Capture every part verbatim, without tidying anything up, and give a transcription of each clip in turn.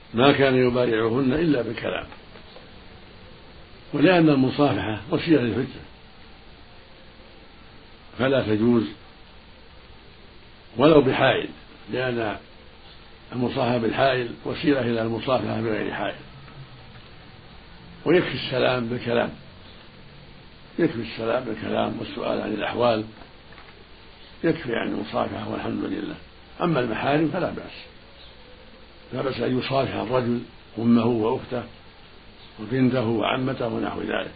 ما كان يبايعهن إلا بكلام، ولأن المصافحة وسيلة للفتنة فلا تجوز ولو بحائل، لأن المصافحة بالحائل وسيلة إلى المصافحة بغير حائل. ويكفي السلام بالكلام، يكفي السلام بالكلام والسؤال عن الأحوال، يكفي عن المصافحة والحمد لله. أما المحارم فلا بأس، لا بأس أن يصافح الرجل أمه وأخته وبنته وعمته ونحو ذلك.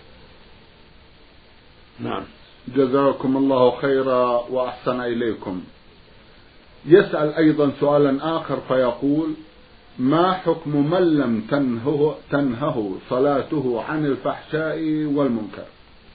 نعم. جزاكم الله خيرا وأحسن إليكم. يسأل أيضا سؤالا آخر فيقول: ما حكم من لم تنهه, تنهه صلاته عن الفحشاء والمنكر؟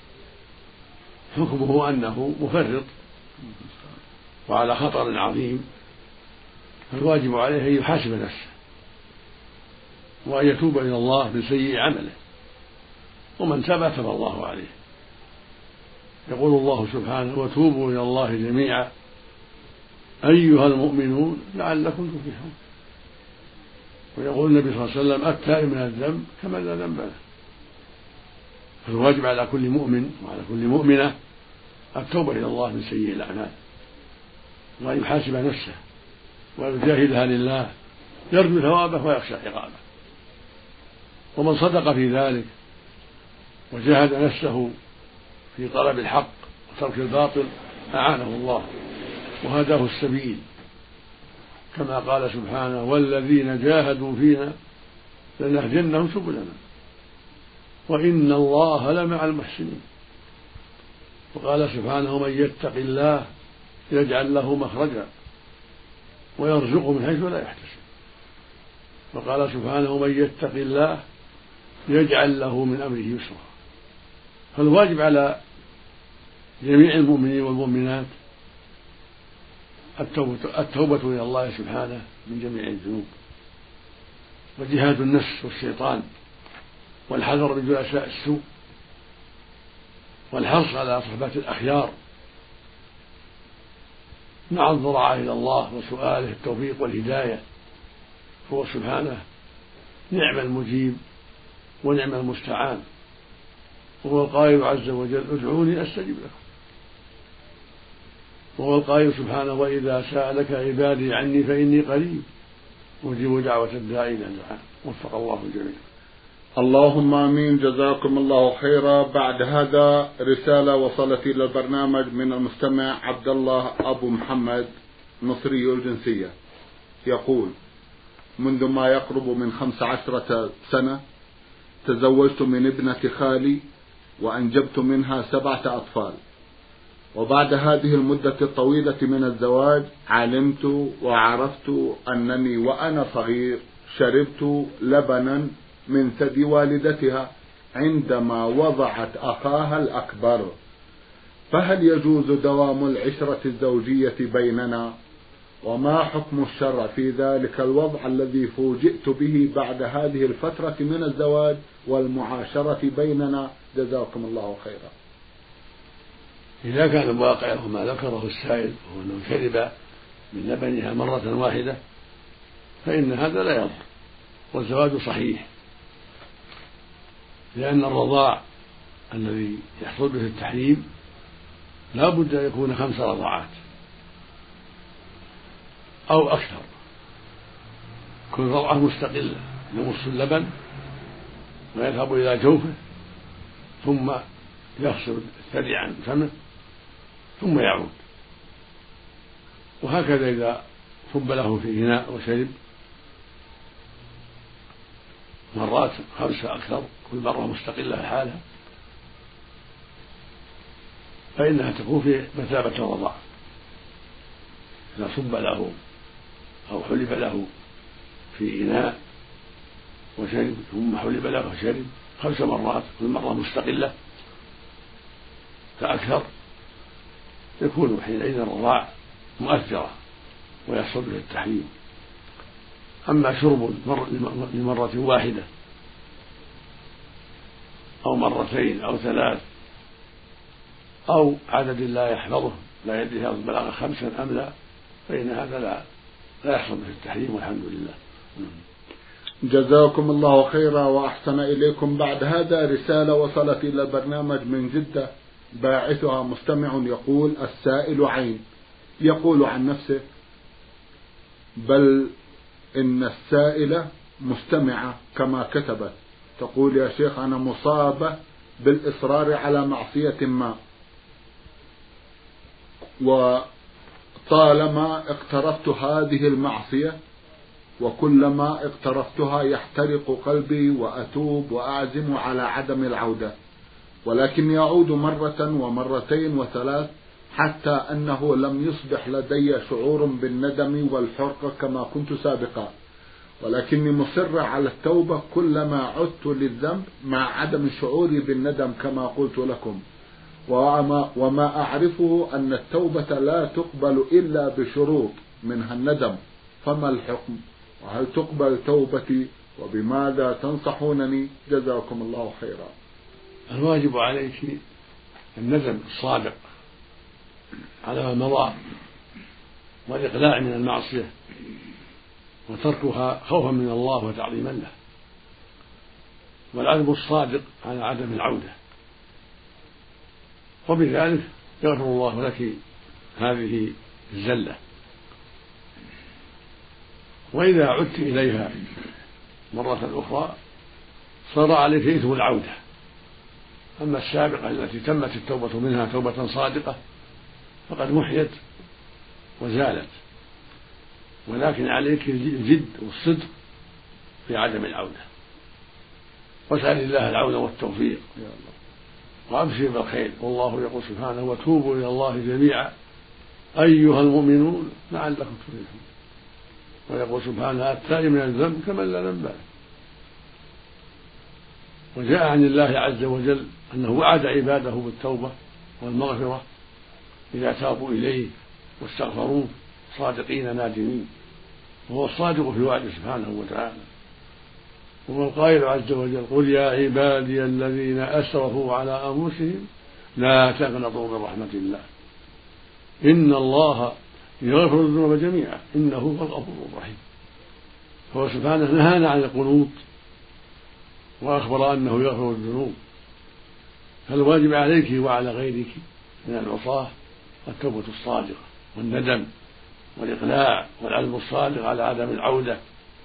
حكمه أنه مفرط وعلى خطر عظيم، فالواجب عليه أن يحاسب نفسه وأن يتوب إلى الله من سيء عمله، ومن تاب تاب الله عليه. يقول الله سبحانه: وتوبوا إلى الله جميعا أيها المؤمنون لعلكم تفلحون. ويقول النبي صلى الله عليه وسلم: التائب من الذنب كمن لا ذنب له. فالواجب على كل مؤمن وعلى كل مؤمنة التوبة إلى الله من سيء الأعمال، وأن يحاسب نفسه ويجاهدها لله، يرجو ثوابه ويخشى عقابه. ومن صدق في ذلك وجاهد نفسه في طلب الحق وترك الباطل أعانه الله وهداه السبيل، كما قال سبحانه: والذين جاهدوا فينا لنهدينهم سبلنا وإن الله لمع المحسنين. وقال سبحانه: من يتق الله يجعل له مخرجا ويرزقه من حيث لا يحتسب. وقال سبحانه: من يتق الله يجعل له من أمره يسرا. فالواجب على جميع المؤمنين والمؤمنات التوبة, التوبة إلى الله سبحانه من جميع الذنوب، وجهاد النفس والشيطان، والحذر من جلساء السوء، والحرص على صحبة الأخيار، مع الضراعة إلى الله وسؤاله التوفيق والهداية، هو سبحانه نعم المجيب ونعم المستعان، وهو القائل عز وجل: ادعوني أستجب لكم. وهو القائل سبحانه: وإذا سألك عبادي عني فإني قريب أجيب دعوة الداعي إذا دعان. وفق الله الجميع. اللهم آمين. جزاكم الله خيرا. بعد هذا رسالة وصلت إلى البرنامج من المستمع عبد الله أبو محمد مصري الجنسية، يقول: منذ ما يقرب من خمس عشرة سنة تزوجت من ابنة خالي وأنجبت منها سبعة أطفال، وبعد هذه المدة الطويلة من الزواج علمت وعرفت أنني وأنا صغير شربت لبنا من ثدي والدتها عندما وضعت أخاها الأكبر، فهل يجوز دوام العشرة الزوجية بيننا؟ وما حكم الشرع في ذلك الوضع الذي فوجئت به بعد هذه الفترة من الزواج والمعاشرة بيننا؟ جزاكم الله خيرا. إذا كان الواقع وما ذكره السائل وهو أنه شرب من لبنها مرة واحدة فإن هذا لا يضر، والزواج صحيح، لأن الرضاع الذي يحصل به التحريم لا بد أن يكون خمس رضعات أو أكثر، كل رضعة مستقلة يمص اللبن ويذهب إلى جوفه ثم يفصل الثدي عن فمه ثم يعود، وهكذا إذا صب له في إناء وشرب مرات خمسة أكثر كل مرة مستقلة حالها فإنها تكون في مثابة الرضاع. إذا صب له أو حلب له في إناء وشرب ثم حلب له وشرب خمس مرات كل مرة مستقلة فأكثر يكون حينئذ الرضاع مؤثرة ويحصل به التحريم. أما شرب لمرة واحدة أو مرتين أو ثلاث أو عدد لا يحفظه لا يدري هل بلغ خمسا أم لا فإن هذا لا لا يحصل به التحريم والحمد لله. جزاكم الله خيرا وأحسن إليكم. بعد هذا رسالة وصلت إلى البرنامج من جدة، باعثها مستمع يقول: السائل عين، يقول عن نفسه بل إن السائلة مستمعة كما كتبت، تقول: يا شيخ أنا مصابة بالإصرار على معصية ما، وطالما اقترفت هذه المعصية وكلما اقترفتها يحترق قلبي وأتوب وأعزم على عدم العودة، ولكن يعود مرة ومرتين وثلاث حتى أنه لم يصبح لدي شعور بالندم والحرقة كما كنت سابقا، ولكني مصر على التوبة كلما عدت للذنب مع عدم شعوري بالندم كما قلت لكم، وما, وما أعرفه أن التوبة لا تقبل إلا بشروط منها الندم، فما الحكم؟ وهل تقبل توبتي؟ وبماذا تنصحونني؟ جزاكم الله خيرا. الواجب عليك الندم الصادق على ما مضى والإقلاع من المعصية وتركها خوفا من الله وتعظيما له، والعزم الصادق على عدم العودة، وبذلك يغفر الله لك هذه الزلة. وإذا عدت إليها مرة أخرى صار عليك إثم العودة. أما السابقة التي تمت التوبة منها توبة صادقة فقد محيت وزالت، ولكن عليك الجد والصدق في عدم العودة، واسأل الله العون والتوفيق وأبشر بالخير. والله يقول سبحانه: وتوبوا إلى الله جميعا أيها المؤمنون لعلكم تفلحون. ويقول سبحانه: التائب من الذنب كمن لا ذنب له. وجاء عن الله عز وجل أنه وعد عباده بالتوبة والمغفرة إذا تابوا إليه واستغفروه صادقين نادمين، وهو الصادق في وعده سبحانه وتعالى. وهو القائل عز وجل: قل يا عبادي الذين أسرفوا على أنفسهم لا تقنطوا من رحمة الله إن الله يغفر الذنوب جميعا إنه هو الغفور الرحيم. فهو سبحانه نهانا عن القنوط وأخبر أنه يغفر الذنوب، فالواجب عليك وعلى غيرك من العصاة التوبة الصادقة والندم والإقلاع والعزم الصادق على عدم العودة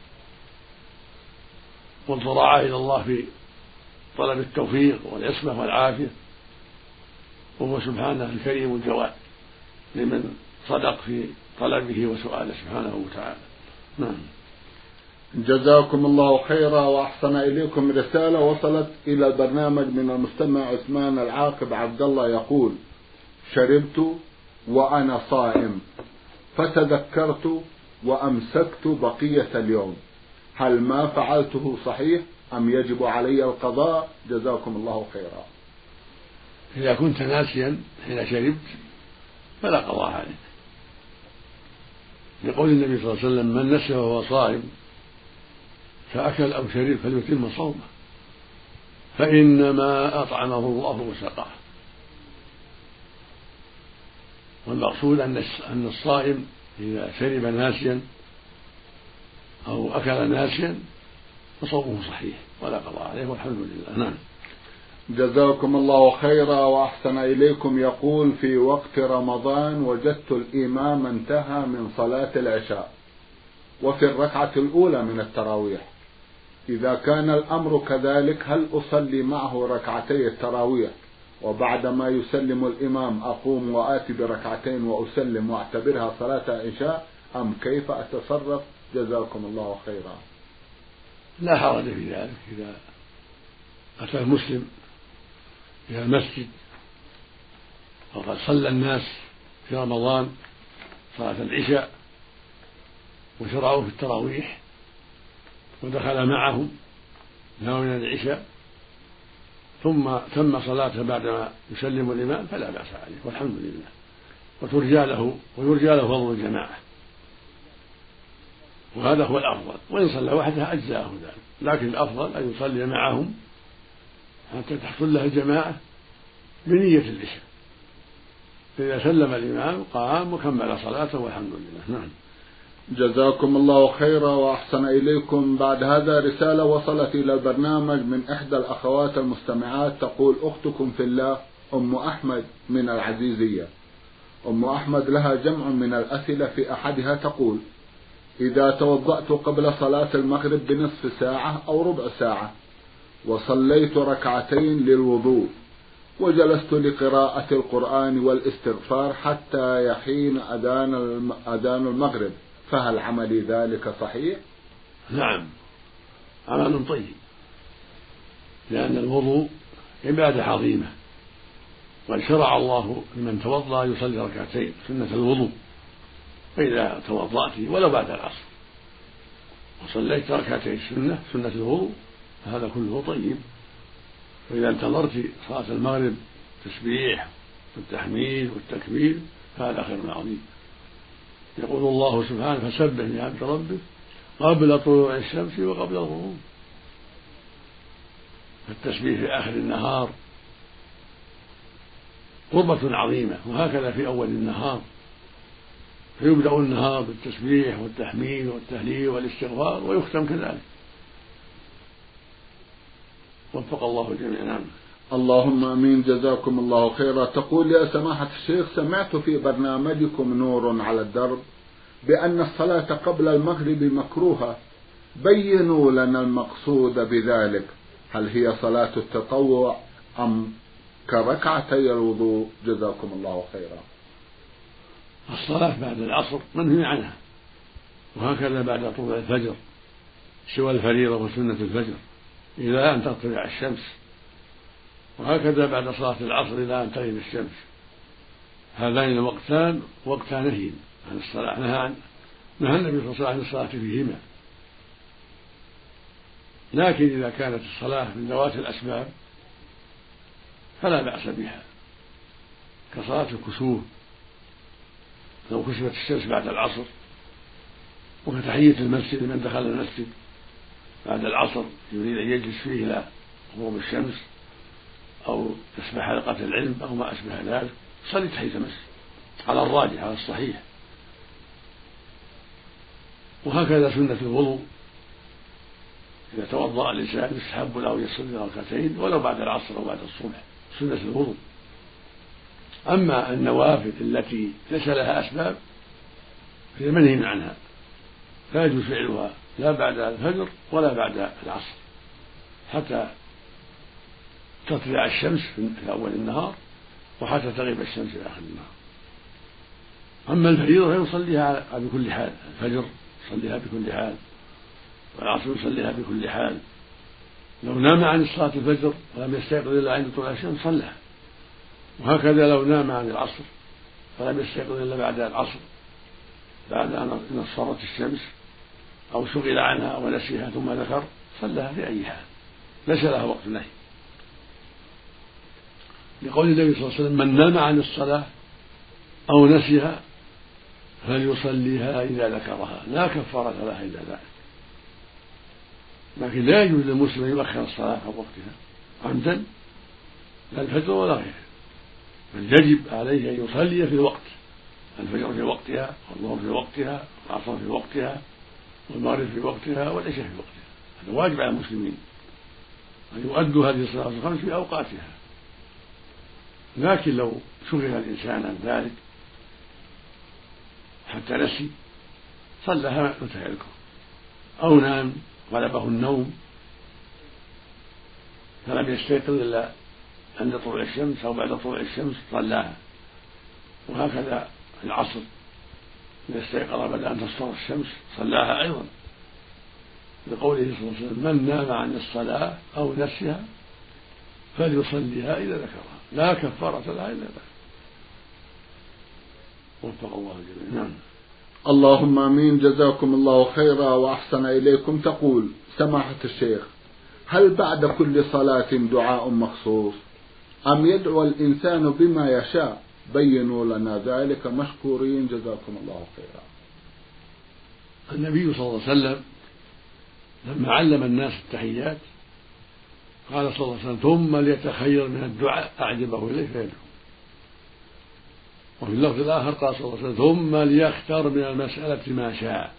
والضراعة إلى الله في طلب التوفيق والعصمة والعافية. وهو سبحانه الكريم الجواد لمن صدق في طلبه وسؤاله سبحانه وتعالى. نعم. جزاكم الله خيرا وأحسن إليكم. رسالة وصلت إلى البرنامج من المستمع عثمان العاقب عبد الله يقول: شربت وأنا صائم فتذكرت وأمسكت بقية اليوم، هل ما فعلته صحيح أم يجب علي القضاء؟ جزاكم الله خيرا. إذا كنت ناسيا حين شربت فلا قضاء عليك، لقول النبي صلى الله عليه وسلم: من نسي وهو صائم فأكل أو شرب فليتم صومه فإنما أطعمه الله وسقاه. والمقصود أن الصائم إذا شرب ناسيا أو أكل ناسيا فصومه صحيح ولا قضاء عليه والحمد لله. نعم. جزاكم الله خيرا وأحسن إليكم. يقول: في وقت رمضان وجدت الإمام انتهى من صلاة العشاء وفي الركعة الأولى من التراويح، إذا كان الأمر كذلك هل أصلي معه ركعتي التراويح وبعدما يسلم الإمام أقوم وآتي بركعتين وأسلم وأعتبرها صلاة عشاء أم كيف أتصرف؟ جزاكم الله خيرا. لا حرج في ذلك. إذا أتى المسلم إلى المسجد وقد صلى الناس في رمضان صلاة العشاء وشرعوا في التراويح ودخل معهم نوى من العشاء ثم تم صلاته بعدما يسلم الإمام فلا بأس عليه والحمد لله، وترجى له ويرجى له فضل الجماعة، وهذا هو الأفضل. وإن صلى وحده أجزاءه ذلك، لكن الأفضل أن يصلي معهم حتى تحصل له الجماعة بنية العشاء، فإذا سلم الإمام قام وكمل صلاته والحمد لله. نعم. جزاكم الله خيرا وأحسن إليكم. بعد هذا رسالة وصلت إلى البرنامج من إحدى الأخوات المستمعات، تقول: أختكم في الله أم أحمد من العزيزية. أم أحمد لها جمع من الأسئلة، في أحدها تقول: إذا توضأت قبل صلاة المغرب بنصف ساعة أو ربع ساعة وصليت ركعتين للوضوء وجلست لقراءة القرآن والاستغفار حتى يحين أذان أذان المغرب، فهل عملي ذلك صحيح؟ نعم، عمل طيب، لأن الوضوء عبادة عظيمة، وشرع الله لمن توضأ يصلي ركعتين سنة الوضوء. فإذا توضأت ولو بعد العصر وصليت ركعتين سنة سنة الوضوء فهذا كله طيب. وإذا انتظرت صلاة المغرب التسبيح والتحميد والتكبير فهذا خير عظيم. يقول الله سبحانه: فسبح بحمد ربك قبل طلوع الشمس وقبل الغروب. فالتسبيح في آخر النهار قربة عظيمة، وهكذا في أول النهار، فيبدأ النهار بالتسبيح والتحميد والتهليل والاستغفار ويختم كذلك. وفق الله جميعا. اللهم امين. جزاكم الله خيرا. تقول: يا سماحة الشيخ، سمعت في برنامجكم نور على الدرب بأن الصلاة قبل المغرب مكروهة، بينوا لنا المقصود بذلك، هل هي صلاة التطوع أم كركعتي الوضوء؟ جزاكم الله خيرا. الصلاة بعد العصر منهي عنها، وهكذا بعد طلوع الفجر، سوى الفريضة وسنة الفجر إلى أن تطلع الشمس، وهكذا بعد صلاة العصر إلى أن تغيب الشمس. هذان الوقتان وقتا نهي عن الصلاة، نهى عن نهى النبي صلى الله عليه وسلم عن الصلاة فيهما. لكن إذا كانت الصلاة من ذوات الأسباب فلا بأس بها، كصلاة الكسوف لو كسفت الشمس بعد العصر، وكتحية المسجد لمن دخل المسجد بعد العصر يريد أن يجلس فيه إلى غروب الشمس، أو يسمع حلقة العلم أو ما أشبه ذلك، صلي تحية المسجد على الراجح على الصحيح. وهكذا سنة الوضوء، إذا توضأ الإنسان يستحب له يصلي ركعتين ولو بعد العصر أو بعد الصبح، سنة الوضوء. أما النوافل التي ليس لها أسباب فهي منهي عنها، لا يجوز فعلها لا بعد الفجر ولا بعد العصر حتى تطلع الشمس في أول النهار وحتى تغيب الشمس في آخر النهار. أما الفريضة فيصليها بكل حال، الفجر يصليها بكل حال، والعصر يصليها بكل حال. لو نام عن صلاة الفجر ولم يستيقظ إلا عند طلوع الشمس صلىها، وهكذا لو نام عن العصر فلم يستيقظ إلا بعد العصر بعد أن اصفرت الشمس أو شغل عنها ونسيها ثم ذكر صلىها في أي حال، ليس لها وقت نهي، لقول النبي صلى الله عليه وسلم: من نام عن الصلاة أو نسيها فليصليها إذا ذكرها لا كفارة لها إلا ذلك. لكن لا يجوز للمسلم أن يؤخر الصلاة عن وقتها عمدا، لا الفجر ولا غيره، بل يجب عليه أن يصلي في الوقت، الفجر في وقتها، والظهر في وقتها، والعصر في وقتها، والمغرب في وقتها، والعشاء في وقتها. هذا واجب على المسلمين أن يؤدوا هذه الصلاة الخمس في أوقاتها. لكن لو شغل الإنسان عن ذلك حتى نسي صلىها متى يذكر، أو نام غلبه النوم فلم يستيقظ إلا عند طلوع الشمس أو بعد طلوع الشمس صلاها. وهكذا في العصر إذا استيقظ بعد أن تصفر الشمس صلاها أيضا، لقوله صلى الله عليه وسلم: من نام عن الصلاة أو نسيها فليصليها إذا ذكرها لا كفارة لها إلا ذلك. وفق الله جميعا. نعم. اللهم امين. جزاكم الله خيرا واحسن اليكم. تقول: سماحة الشيخ، هل بعد كل صلاة دعاء مخصوص ام يدعو الانسان بما يشاء؟ بينوا لنا ذلك مشكورين. جزاكم الله خيرا. النبي صلى الله عليه وسلم لما علم الناس التحيات قال صلى الله عليه وسلم: ثم ليتخير من الدعاء أعجبه إليه فيدعو. وفي اللفظ الآخر قال صلى الله عليه وسلم ثم ليختار من المسألة ما شاء.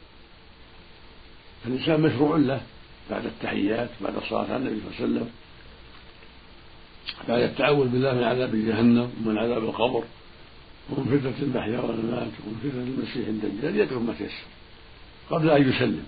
فالإنسان مشروع له بعد التحيات بعد الصلاة على النبي صلى الله عليه وسلم بعد التعوذ بالله من عذاب جهنم ومن عذاب القبر ومن فتنة المحيا والممات ومن فتنة المسيح الدجال يدعو ما تيسر قبل أن يسلم.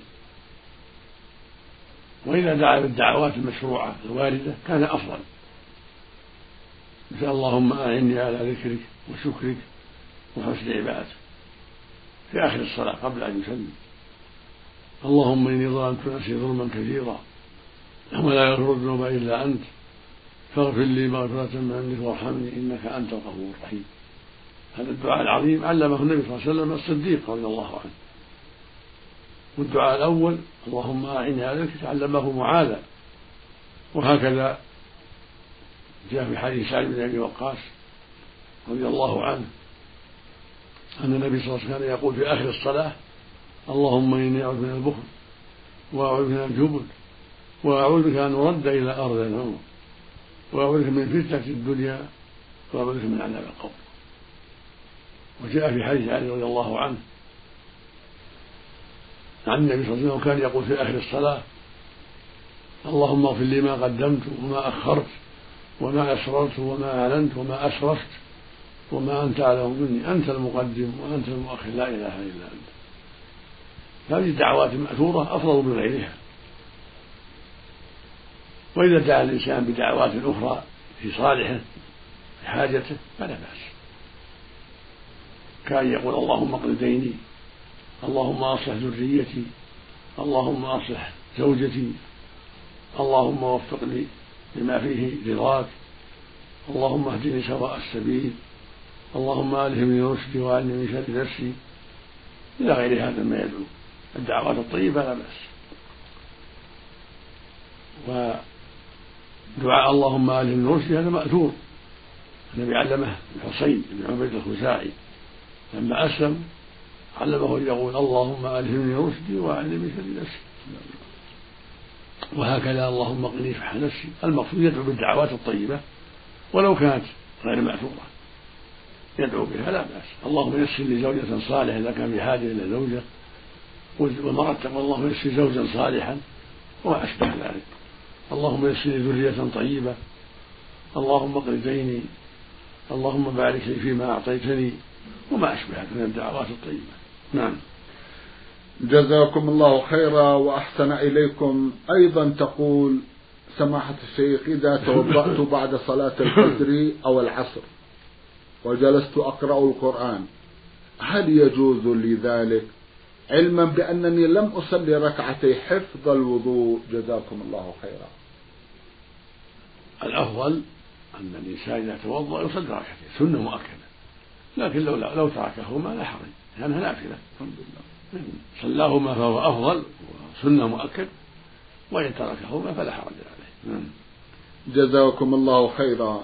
وإذا دعا بالدعوات المشروعة الواردة كان أفضل، مثل اللهم أعني على ذكرك وشكرك وحسن عبادتك في آخر الصلاة قبل أن يسلم. اللهم إني ظلمت نفسي ظلما كثيرا ولا يغفر الذنوب إلا أنت فاغفر لي مغفرة من عندك وارحمني إنك أنت الغفور الرحيم. هذا الدعاء العظيم علمه النبي صلى الله عليه وسلم الصديق رضي الله عنه. والدعاء الأول اللهم أعني على ذكرك علمه معاذا. وهكذا جاء في حديث سعد بن أبي وقاص رضي الله عنه أن النبي صلى الله عليه وسلم كان يقول في آخر الصلاة اللهم إني أعوذ من البخل وأعوذ من الجبن وأعوذ بك أن أرد إلى أرض العمر وأعوذ بك من فتنة الدنيا وأعوذ بك من عذاب القبر. وجاء في حديث علي رضي الله عنه عن النبي صلى الله عليه وسلم كان يقول في آخر الصلاة اللهم اغفر لي ما قدمت وما أخرت وما أسررت وما أعلنت وما أسرفت وما أنت أعلم مني أنت المقدم وأنت المؤخر لا إله إلا أنت. هذه الدعوات المأثورة أفضل من غيرها. وإذا دعا الإنسان بدعوات أخرى في صالحه في حاجته فلا بأس، كان يقول اللهم اقض ديني اللهم أصلح ذريتي اللهم أصلح زوجتي اللهم وفقني لما فيه رضاك اللهم اهدني سواء السبيل اللهم ألهمني رشدي وأعني من شر نفسي إلى غير هذا ما يدعو. الدعوات الطيبة لا بأس. ودعاء اللهم ألهمني رشدي هذا مأثور، النبي علمه الحصين بن عبيد الخزاعي لما أسلم علمه أن يقول اللهم ألهمني رشدي وأعني من شر نفسي. وهكذا اللهم قني فح نفسي. المقصود يدعو بالدعوات الطيبة ولو كانت غير مأثورة يدعو بها لا بأس. اللهم يسر لي زوجة صالحة إذا كان بحاجة إلى زوجة، ومرة تقول اللهم يسر زوجا صالحا وما أشبه ذلك. اللهم يسر لي ذرية طيبة اللهم اقض ديني اللهم بارك لي فيما أعطيتني وما أشبه من الدعوات الطيبة. نعم. جزاكم الله خيرا وأحسن إليكم. أيضا تقول سماحة الشيخ إذا توضأت بعد صلاة الفجر أو العصر وجلست أقرأ القرآن هل يجوز لي ذلك علما بأنني لم أصلي ركعتي حفظ الوضوء؟ جزاكم الله خيرا. الأفضل أن الإنسان إذا توضأ يصلي ركعتين سنة مؤكدة، لكن لو لو تركهما لا حرج لأنها نافلة الحمد لله. صلاهما فهو أفضل وسنة مؤكد، وإن تركهما فلا حرج عليه. جزاكم الله خيرا.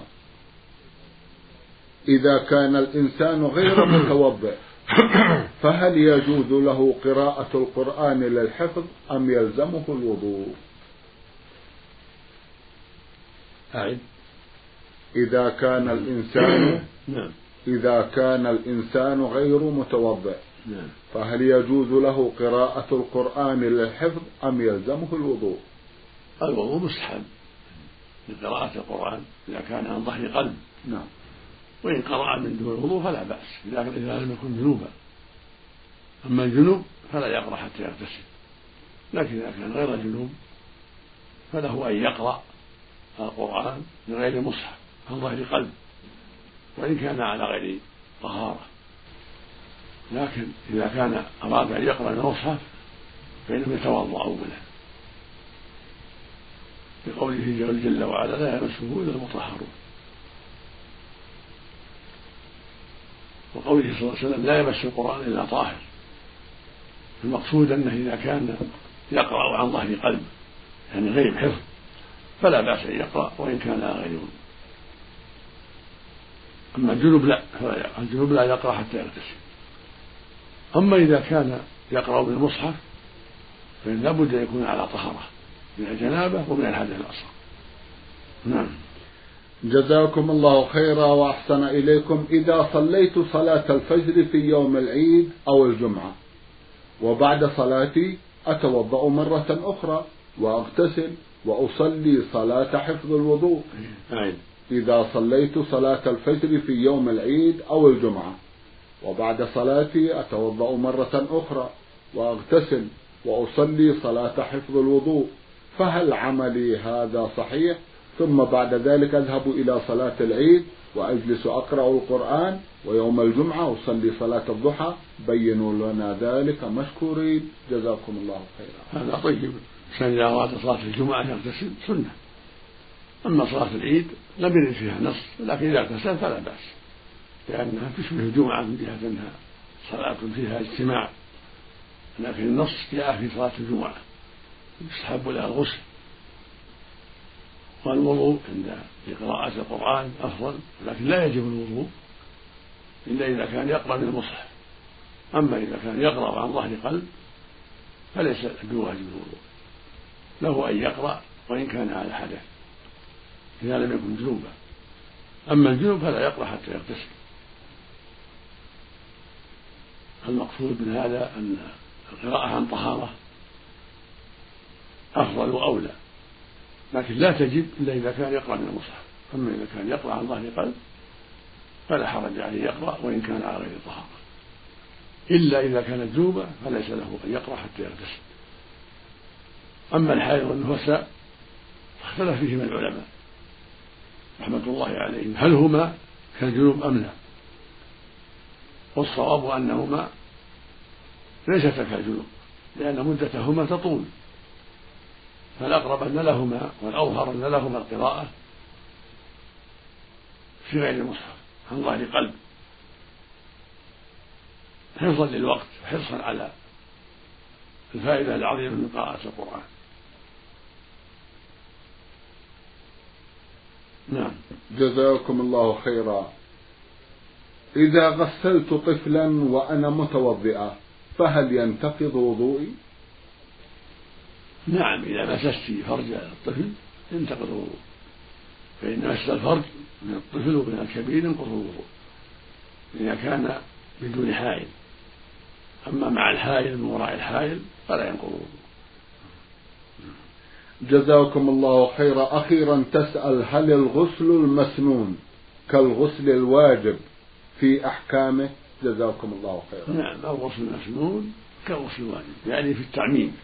إذا كان الإنسان غير متوضئ فهل يجوز له قراءة القرآن للحفظ أم يلزمه الوضوء؟ أعد. إذا كان الإنسان إذا كان الإنسان غير متوضئ فهل يجوز له قراءة القرآن للحفظ أم يلزمه الوضوء؟ الوضوء مستحب لقراءة القرآن إذا كان عن ظهر قلب. نعم. وإن قرأ من دون الوضوء فلا بأس إذا لم يكن جنوبا. أما الجنوب فلا يقرأ حتى يغتسل، لكن إذا كان غير جنوب فله أن يقرأ القرآن من غير مصحف عن ظهر قلب وإن كان على غير طهارة. لكن إذا كان أراد أن يقرأ من المصحف فإنه يتوضأ أولا بقوله جل وعلا لا يمسه إلا المطهرون، وقوله صلى الله عليه وسلم لا يمس القرآن إلا طاهر. المقصود أنه إذا كان يقرأ عن ظهر قلب يعني غير حفظ فلا بأس أن يقرأ وإن كان غير جنوب. أما الجنوب لا الجنوب لا يقرأ حتى يغتسل. أما إذا كان يقرأ بالمصحف فإن لابد أن يكون على طهارة من الجنابة ومن الحدث الأصغر. نعم. جزاكم الله خيرا وأحسن إليكم. إذا صليت صلاة الفجر في يوم العيد أو الجمعة وبعد صلاتي أتوضأ مرة أخرى وأغتسل وأصلي صلاة حفظ الوضوء. إذا صليت صلاة الفجر في يوم العيد أو الجمعة وبعد صلاتي أتوضأ مرة أخرى وأغتسل وأصلي صلاة حفظ الوضوء، فهل عملي هذا صحيح؟ ثم بعد ذلك أذهب إلى صلاة العيد وأجلس أقرأ القرآن، ويوم الجمعة أصلي صلاة الضحى. بينوا لنا ذلك مشكورين، جزاكم الله خيرا. هذا طيب. الإنسان إذا أراد صلاة الجمعة يغتسل سنة، أما صلاة العيد لم يرد فيها نص، لكن إذا اغتسل فلا بأس، لأنها تشبه الجمعة من جهة أنها صلاة فيها اجتماع، لكن النص جاء في صلاة الجمعة يستحب لها الغسل والوضوء عند قراءة القرآن أفضل، لكن لا يجب الوضوء إلا إذا كان يقرأ من المصحف. أما إذا كان يقرأ عن ظهر قلب فليس بواجب الوضوء، له أن يقرأ وإن كان على حدث إذا لم يكن جنوبا. أما الجنوب فلا يقرأ حتى يغتسل. المقصود من هذا أن القراءة عن طهارة أفضل وأولى، لكن لا تجب إلا إذا كان يقرأ من المصحف. أما إذا كان يقرأ عن ظهر قلب فلا حرج عليه يقرأ وإن كان على غير طهارة، إلا إذا كانت جنوبا فليس له أن يقرأ حتى يغتسل. أما الحائض والنفساء فاختلف فيهما العلماء رحمة الله عليهم هل هما كالجنوب أم لا، والصواب أنهما ليستا كالجنوب لأن مدتهما تطول، فالأقرب أن لهما والأظهر أن لهما القراءة في غير المصحف عن ظهر قلب حفظا للوقت وحرصا على الفائدة العظيمة من قراءة القرآن. نعم. جزاكم الله خيرا. إذا غسلت طفلا وأنا متوضئة فهل ينتقض وضوئي؟ نعم، إذا مسست فرج الطفل ينتقض الوضوء، فإن مس الفرج من الطفل ومن الكبير ينقض الوضوء إذا كان بدون حائل. أما مع الحائل من وراء الحائل فلا ينقض الوضوء. جزاكم الله خيرا. أخيرا تسأل هل الغسل المسنون كالغسل الواجب في أحكامه؟ جزاكم الله خيرا. نعم، الغسل المسنون كالغسل الواجب، يعني في التعميم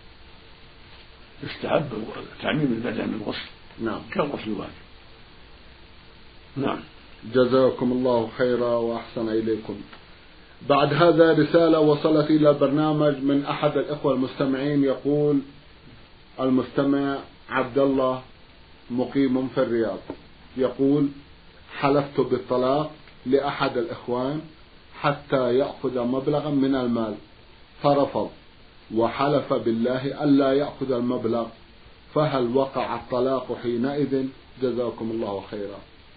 يستحب تعميم البدن بالغسل. نعم، كالغسل الواجب. نعم. جزاكم الله خيرا وأحسن إليكم. بعد هذا رسالة وصلت إلى البرنامج من أحد الإخوة المستمعين، يقول المستمع عبد الله مقيم في الرياض، يقول: حلفت بالطلاق لأحد الإخوان حتى يأخذ مبلغا من المال فرفض، وحلف بالله ألا يأخذ المبلغ، فهل وقع الطلاق حينئذ؟ جزاكم الله خيرا.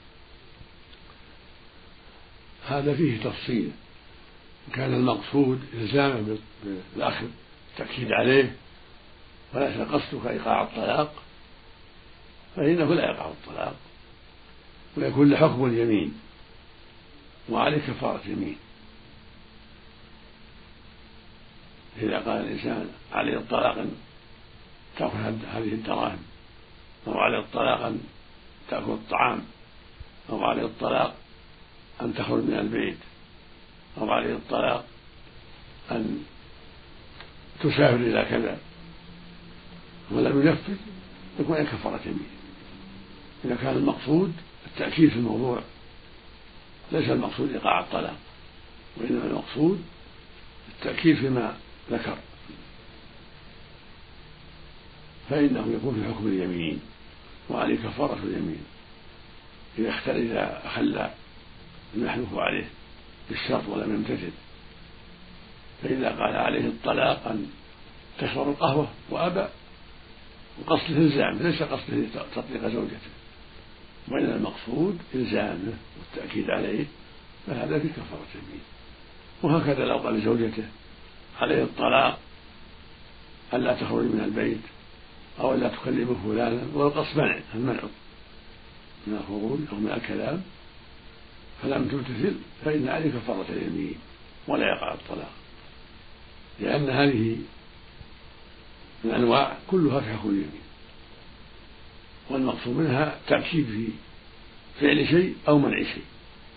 هذا فيه تفصيل. كان المقصود إلزامه بالأخذ التأكيد عليه وليس قصدك إيقاع الطلاق فإنه لا يقع الطلاق، ويكون له حكم اليمين وعليه كفارة يمين. إذا قال الإنسان عليه الطلاق أن تأخذ هذه الدراهم، أو عليه الطلاق أن تأكل الطعام، أو عليه الطلاق أن تخرج من البيت، أو عليه الطلاق أن تسافر إلى كذا، ولم ينفذ يكون عليه كفارة يمين. إذا كان المقصود التأكيد في الموضوع ليس المقصود إيقاع الطلاق، وإنما المقصود التأكيد فيما ذكر، فإنه يكون في حكم اليمين وعليه كفارة اليمين إذا اختل إذا أخل المحلوف عليه بالشرط ولم يمتثل. فإذا قال عليه الطلاق أن تشرب القهوة وأبى، وقصد الإلزام ليس قصده تطليق زوجته، وإن المقصود إلزامه والتأكيد عليه، فهذا في كفارة يمين. وهكذا لو قال لزوجته عليه الطلاق ألا تخرج من البيت أو ألا تكلمه فلانا والقصد منع المنع، من الخروج أو من الكلام فلم تمتثل فإن عليك كفارة اليمين ولا يقع الطلاق، لأن هذه الأنواع كلها تحكم اليمين، والمقصود منها تأكيد في فعل شيء أو منع شيء.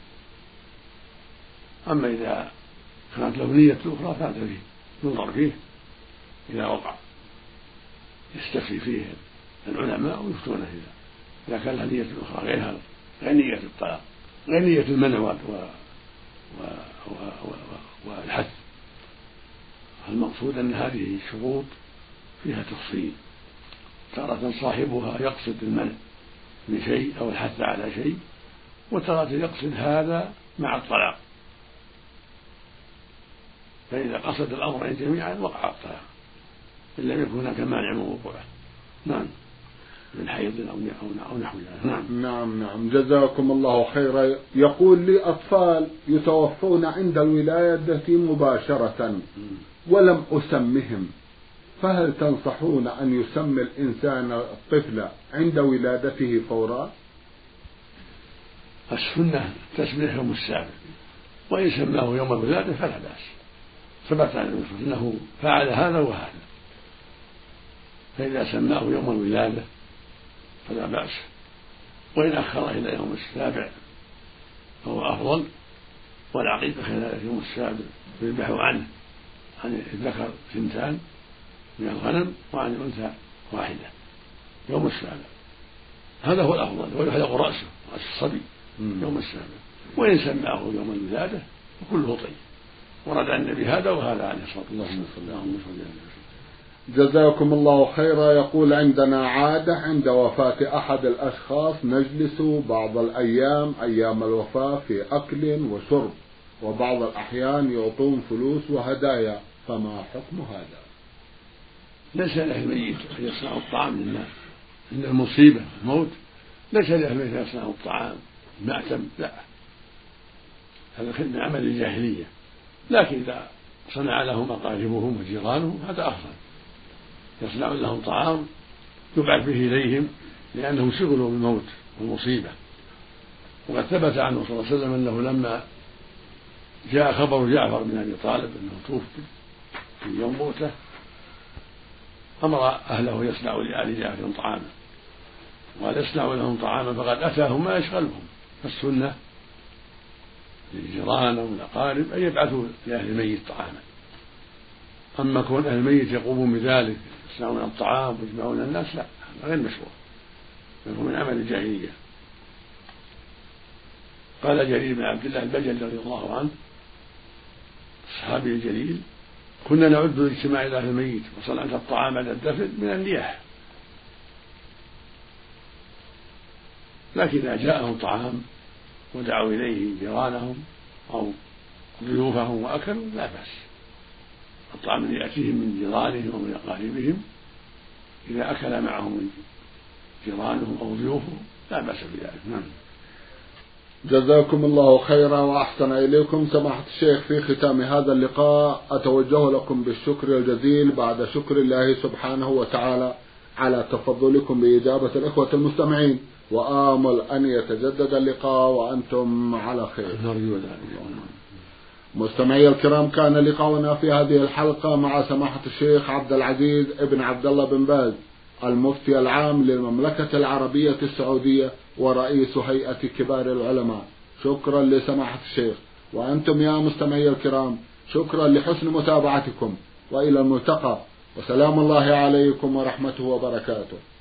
أما إذا كانت له نية أخرى فهذا فيه ينظر فيه إذا وقع، يستفتي فيه العلماء ويفتون فيه إذا كان له نية أخرى غير هذا، غير نية الطلاق، غير نية المنع و... و... و... و... والحث. المقصود أن هذه الشروط فيها تفصيل، تارة صاحبها يقصد المنع من شيء أو الحث على شيء، وتارة يقصد هذا مع الطلاق، فإذا قصد الأمرين جميعا وقع الطلاق إن لم يكن هناك مانع من وقوعه. نعم، من حيض أو نحو ذلك. نعم. نعم نعم جزاكم الله خيرا. يقول لي أطفال يتوفون عند الولادة مباشرة ولم أسمهم، فهل تنصحون أن يسمي الإنسان الطفل عند ولادته فورا؟ السنة تسميه يوم السابع، وإن سماه يوم الولادة فلا بأس، ثبت عن الرسول أنه فعل هذا وهذا، فإذا سماه يوم الولادة فلا بأس، وإن أخر إلى يوم السابع فهو أفضل. والعقيقة كذلك يوم السابع يذبح عنه عن الذكر ثنتان من الغنم وعن الأنثى واحدة يوم السابع، هذا هو الأفضل، ويحلق رأسه رأس الصبي يوم السابع. وإن سماه يوم الولادة فكله طيب، ورد عن النبي هذا وهذا عليه الصلاة والسلام. جزاكم الله خيرا. يقول عندنا عادة عند وفاة أحد الأشخاص نجلس بعض الأيام أيام الوفاة في أكل وشرب، وبعض الأحيان يعطون فلوس وهدايا، فما حكم هذا؟ ليس له الميت أن يصنع الطعام للناس عند المصيبة الموت، ليس له الميت أن يصنع الطعام مأتم، لا، هذا من عمل الجاهلية. لكن إذا صنع لهم أقاربهم وجيرانهم هذا أفضل، يصنع لهم طعام يبعث به إليهم لأنهم شغلوا بالموت والمصيبة. وقد ثبت عنه صلى الله عليه وسلم أنه لما جاء خبر جعفر بن أبي طالب أنه توفي في يوم موته أمر أهله يصنعوا لآل جعفر طعاما، وقال يصنعوا لهم طعاما فقد أتاهم ما يشغلهم. فالسنة للجيران والأقارب أن يبعثوا لأهل الميت طعاما. أما كون أهل الميت يقومون بذلك يصنعون الطعام ويجمعون الناس لا، هذا غير مشروع، بل هو من عمل الجاهلية. قال جرير بن عبد الله البجلي رضي الله عنه الصحابي الجليل: كنا نعد الاجتماع إلى أهل الميت وصنعة الطعام على الدفن من النياحة، لكن إذا جاءهم طعام ودعوا إليه جيرانهم أو ضيوفهم وأكلوا لا بأس. الطعام الذي يأتيهم من جيرانهم أو من أقاربهم إذا أكل معهم جيرانهم أو ضيوفهم لا بأس بذلك. نعم. جزاكم الله خيرا وأحسن إليكم. سماحة الشيخ، في ختام هذا اللقاء أتوجه لكم بالشكر الجزيل بعد شكر الله سبحانه وتعالى على تفضلكم بإجابة الإخوة المستمعين، وآمل أن يتجدد اللقاء وأنتم على خير. مستمعي الكرام، كان لقاؤنا في هذه الحلقة مع سماحة الشيخ عبد العزيز ابن عبد الله بن باز، المفتي العام للمملكة العربية السعودية ورئيس هيئة كبار العلماء. شكرا لسماحة الشيخ، وأنتم يا مستمعي الكرام شكرا لحسن متابعتكم، وإلى الملتقى، وسلام الله عليكم ورحمته وبركاته.